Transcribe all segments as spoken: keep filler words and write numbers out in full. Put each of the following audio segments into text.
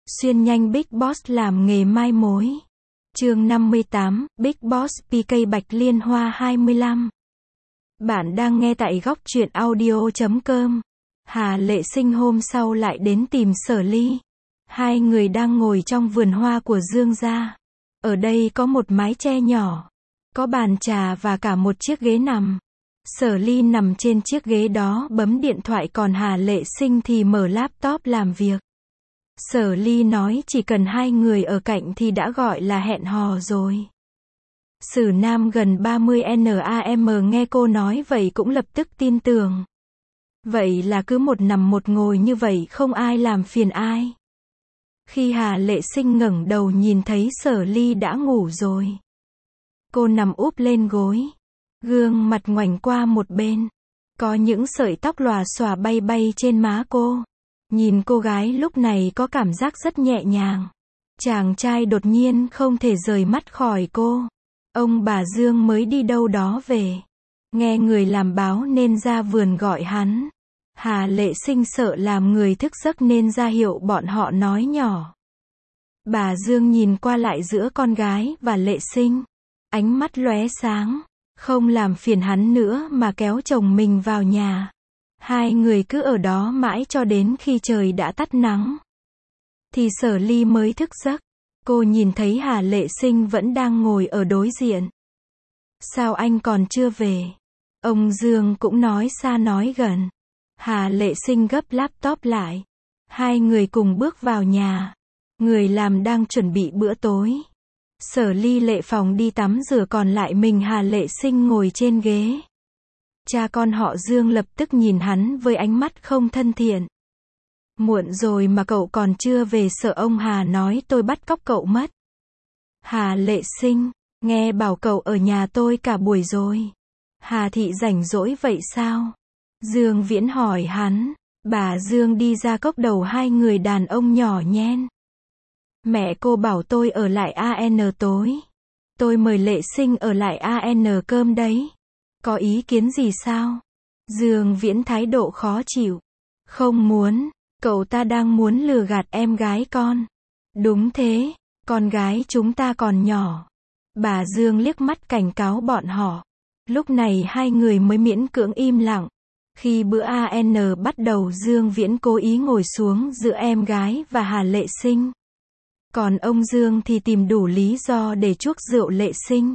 Xuyên nhanh Big Boss làm nghề mai mối. Chương năm mươi tám, Big Boss pê ca Bạch Liên Hoa hai mươi lăm. Bạn đang nghe tại góc truyện audio chấm com. Hà Lệ Sinh hôm sau lại đến tìm Sở Ly. Hai người đang ngồi trong vườn hoa của Dương gia. Ở đây có một mái che nhỏ, có bàn trà và cả một chiếc ghế nằm. Sở Ly nằm trên chiếc ghế đó bấm điện thoại, còn Hà Lệ Sinh thì mở laptop làm việc. Sở Ly nói chỉ cần hai người ở cạnh thì đã gọi là hẹn hò rồi. Sử Nam gần ba mươi nam nghe cô nói vậy cũng lập tức tin tưởng. Vậy là cứ một nằm một ngồi như vậy, không ai làm phiền ai. Khi Hà Lệ Sinh ngẩng đầu nhìn thấy Sở Ly đã ngủ rồi. Cô nằm úp lên gối, gương mặt ngoảnh qua một bên, có những sợi tóc lòa xòa bay bay trên má cô. Nhìn cô gái lúc này có cảm giác rất nhẹ nhàng. Chàng trai đột nhiên không thể rời mắt khỏi cô. Ông bà Dương mới đi đâu đó về, nghe người làm báo nên ra vườn gọi hắn. Hà Lệ Sinh sợ làm người thức giấc nên ra hiệu bọn họ nói nhỏ. Bà Dương nhìn qua lại giữa con gái và Lệ Sinh, ánh mắt lóe sáng, không làm phiền hắn nữa mà kéo chồng mình vào nhà. Hai người cứ ở đó mãi cho đến khi trời đã tắt nắng. Thì Sở Ly mới thức giấc. Cô nhìn thấy Hà Lệ Sinh vẫn đang ngồi ở đối diện. Sao anh còn chưa về? Ông Dương cũng nói xa nói gần. Hà Lệ Sinh gấp laptop lại. Hai người cùng bước vào nhà. Người làm đang chuẩn bị bữa tối. Sở Ly Lệ phòng đi tắm rửa, còn lại mình Hà Lệ Sinh ngồi trên ghế. Cha con họ Dương lập tức nhìn hắn với ánh mắt không thân thiện. Muộn rồi mà cậu còn chưa về, sợ ông Hà nói tôi bắt cóc cậu mất. Hà Lệ Sinh, nghe bảo cậu ở nhà tôi cả buổi rồi. Hà thị rảnh rỗi vậy sao? Dương Viễn hỏi hắn. Bà Dương đi ra cốc đầu hai người đàn ông nhỏ nhen. Mẹ cô bảo tôi ở lại an tối. Tôi mời Lệ Sinh ở lại an cơm đấy. Có ý kiến gì sao? Dương Viễn thái độ khó chịu. Không muốn, cậu ta đang muốn lừa gạt em gái con. Đúng thế, con gái chúng ta còn nhỏ. Bà Dương liếc mắt cảnh cáo bọn họ. Lúc này hai người mới miễn cưỡng im lặng. Khi bữa an bắt đầu, Dương Viễn cố ý ngồi xuống giữa em gái và Hà Lệ Sinh. Còn ông Dương thì tìm đủ lý do để chuốc rượu Lệ Sinh.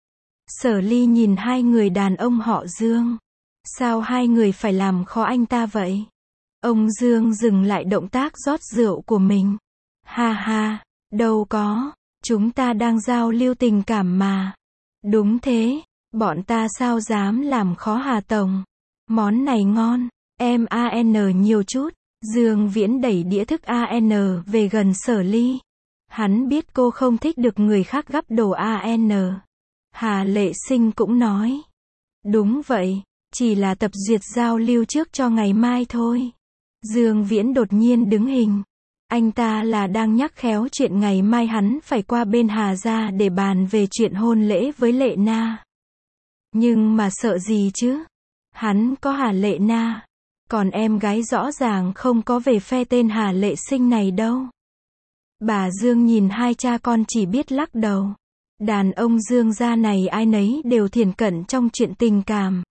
Sở Ly nhìn hai người đàn ông họ Dương. Sao hai người phải làm khó anh ta vậy? Ông Dương dừng lại động tác rót rượu của mình. Ha ha, đâu có, chúng ta đang giao lưu tình cảm mà. Đúng thế, bọn ta sao dám làm khó Hà Tổng. Món này ngon, em ăn nhiều chút. Dương Viễn đẩy đĩa thức ăn về gần Sở Ly. Hắn biết cô không thích được người khác gắp đồ ăn. Hà Lệ Sinh cũng nói. Đúng vậy, chỉ là tập duyệt giao lưu trước cho ngày mai thôi. Dương Viễn đột nhiên đứng hình. Anh ta là đang nhắc khéo chuyện ngày mai hắn phải qua bên Hà gia để bàn về chuyện hôn lễ với Lệ Na. Nhưng mà sợ gì chứ? Hắn có Hà Lệ Na. Còn em gái rõ ràng không có về phe tên Hà Lệ Sinh này đâu. Bà Dương nhìn hai cha con chỉ biết lắc đầu. Đàn ông Dương gia này ai nấy đều thiển cận trong chuyện tình cảm.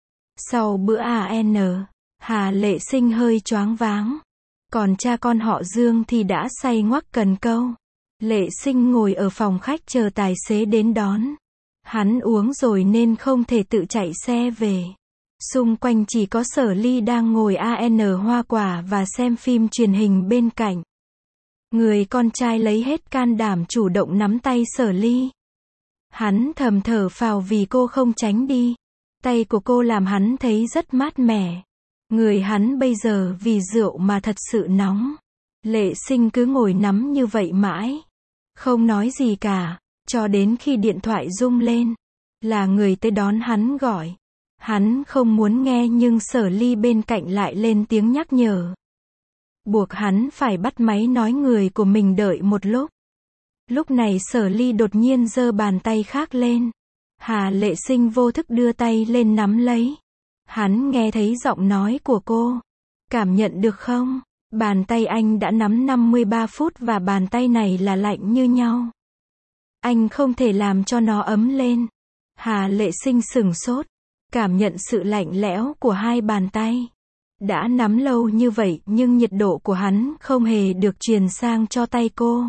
Sau bữa an, Hà Lệ Sinh hơi choáng váng. Còn cha con họ Dương thì đã say ngoắc cần câu. Lệ Sinh ngồi ở phòng khách chờ tài xế đến đón. Hắn uống rồi nên không thể tự chạy xe về. Xung quanh chỉ có Sở Ly đang ngồi ăn hoa quả và xem phim truyền hình bên cạnh. Người con trai lấy hết can đảm chủ động nắm tay Sở Ly. Hắn thầm thở phào vì cô không tránh đi. Tay của cô làm hắn thấy rất mát mẻ. Người hắn bây giờ vì rượu mà thật sự nóng. Lệ Sinh cứ ngồi nắm như vậy mãi, không nói gì cả, cho đến khi điện thoại rung lên. Là người tới đón hắn gọi. Hắn không muốn nghe nhưng Sở Ly bên cạnh lại lên tiếng nhắc nhở. Buộc hắn phải bắt máy nói người của mình đợi một lúc. Lúc này Sở Ly đột nhiên giơ bàn tay khác lên. Hà Lệ Sinh vô thức đưa tay lên nắm lấy. Hắn nghe thấy giọng nói của cô. Cảm nhận được không? Bàn tay anh đã nắm năm mươi ba phút và bàn tay này là lạnh như nhau. Anh không thể làm cho nó ấm lên. Hà Lệ Sinh sửng sốt, cảm nhận sự lạnh lẽo của hai bàn tay. Đã nắm lâu như vậy nhưng nhiệt độ của hắn không hề được truyền sang cho tay cô.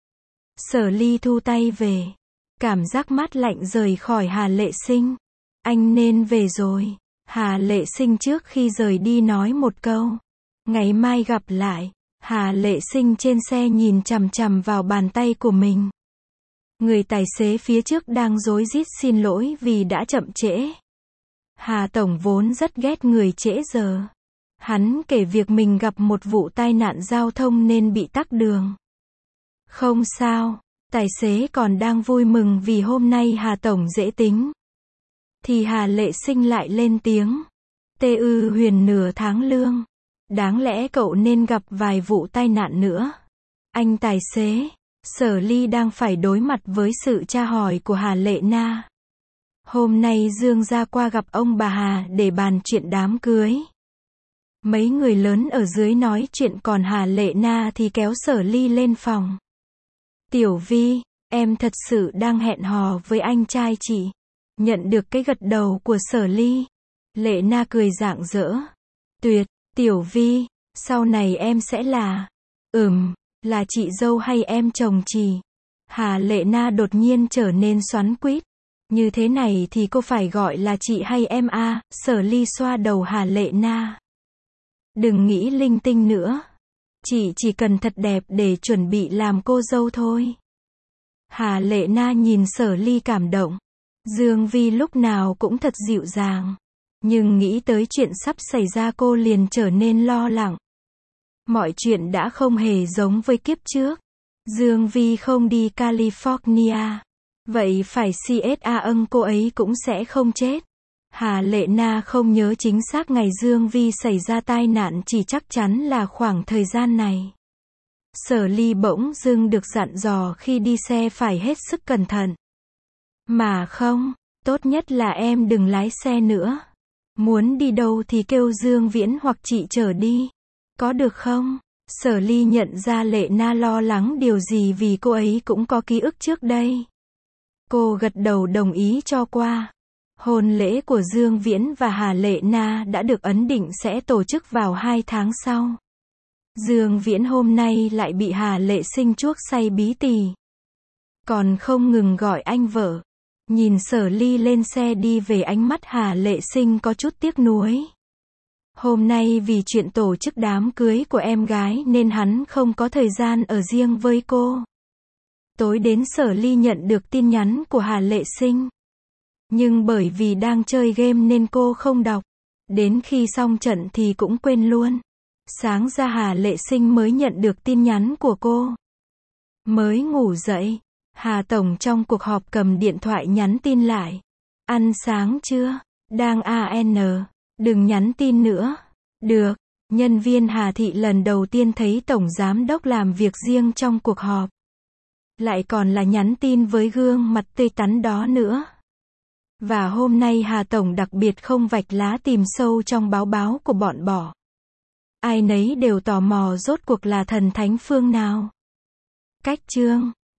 Sở Ly thu tay về. Cảm giác mát lạnh rời khỏi Hà Lệ Sinh. Anh nên về rồi. Hà Lệ Sinh trước khi rời đi nói một câu. Ngày mai gặp lại. Hà Lệ Sinh trên xe nhìn chằm chằm vào bàn tay của mình. Người tài xế phía trước đang rối rít xin lỗi vì đã chậm trễ. Hà Tổng vốn rất ghét người trễ giờ. Hắn kể việc mình gặp một vụ tai nạn giao thông nên bị tắc đường. Không sao, tài xế còn đang vui mừng vì hôm nay Hà Tổng dễ tính. Thì Hà Lệ Sinh lại lên tiếng. Tê ư Huyền nửa tháng lương. Đáng lẽ cậu nên gặp vài vụ tai nạn nữa. Anh tài xế, Sở Ly đang phải đối mặt với sự tra hỏi của Hà Lệ Na. Hôm nay Dương ra qua gặp ông bà Hà để bàn chuyện đám cưới. Mấy người lớn ở dưới nói chuyện còn Hà Lệ Na thì kéo Sở Ly lên phòng. Tiểu Vi, em thật sự đang hẹn hò với anh trai chị. Nhận được cái gật đầu của Sở Ly. Lệ Na cười rạng rỡ. Tuyệt, Tiểu Vi, sau này em sẽ là... Ừm, là chị dâu hay em chồng chị? Hà Lệ Na đột nhiên trở nên xoắn quýt. Như thế này thì cô phải gọi là chị hay em à? Sở Ly xoa đầu Hà Lệ Na. Đừng nghĩ linh tinh nữa. Chị chỉ cần thật đẹp để chuẩn bị làm cô dâu thôi. Hà Lệ Na nhìn Sở Ly cảm động. Dương Vi lúc nào cũng thật dịu dàng. Nhưng nghĩ tới chuyện sắp xảy ra cô liền trở nên lo lắng. Mọi chuyện đã không hề giống với kiếp trước. Dương Vi không đi California. Vậy phải xê ét a âng cô ấy cũng sẽ không chết. Hà Lệ Na không nhớ chính xác ngày Dương Vi xảy ra tai nạn, chỉ chắc chắn là khoảng thời gian này. Sở Ly bỗng dưng được dặn dò khi đi xe phải hết sức cẩn thận. Mà không, tốt nhất là em đừng lái xe nữa. Muốn đi đâu thì kêu Dương Viễn hoặc chị chở đi. Có được không? Sở Ly nhận ra Lệ Na lo lắng điều gì vì cô ấy cũng có ký ức trước đây. Cô gật đầu đồng ý cho qua. Hôn lễ của Dương Viễn và Hà Lệ Na đã được ấn định sẽ tổ chức vào hai tháng sau. Dương Viễn hôm nay lại bị Hà Lệ Sinh chuốc say bí tỉ. Còn không ngừng gọi anh vợ. Nhìn Sở Ly lên xe đi về, ánh mắt Hà Lệ Sinh có chút tiếc nuối. Hôm nay vì chuyện tổ chức đám cưới của em gái nên hắn không có thời gian ở riêng với cô. Tối đến Sở Ly nhận được tin nhắn của Hà Lệ Sinh. Nhưng bởi vì đang chơi game nên cô không đọc. Đến khi xong trận thì cũng quên luôn. Sáng ra Hà Lệ Sinh mới nhận được tin nhắn của cô. Mới ngủ dậy, Hà Tổng trong cuộc họp cầm điện thoại nhắn tin lại. Ăn sáng chưa? Đang an, đừng nhắn tin nữa. Được. Nhân viên Hà Thị lần đầu tiên thấy Tổng Giám Đốc làm việc riêng trong cuộc họp. Lại còn là nhắn tin với gương mặt tươi tắn đó nữa. Và hôm nay Hà Tổng đặc biệt không vạch lá tìm sâu trong báo báo của bọn bỏ. Ai nấy đều tò mò rốt cuộc là thần thánh phương nào. Cách chương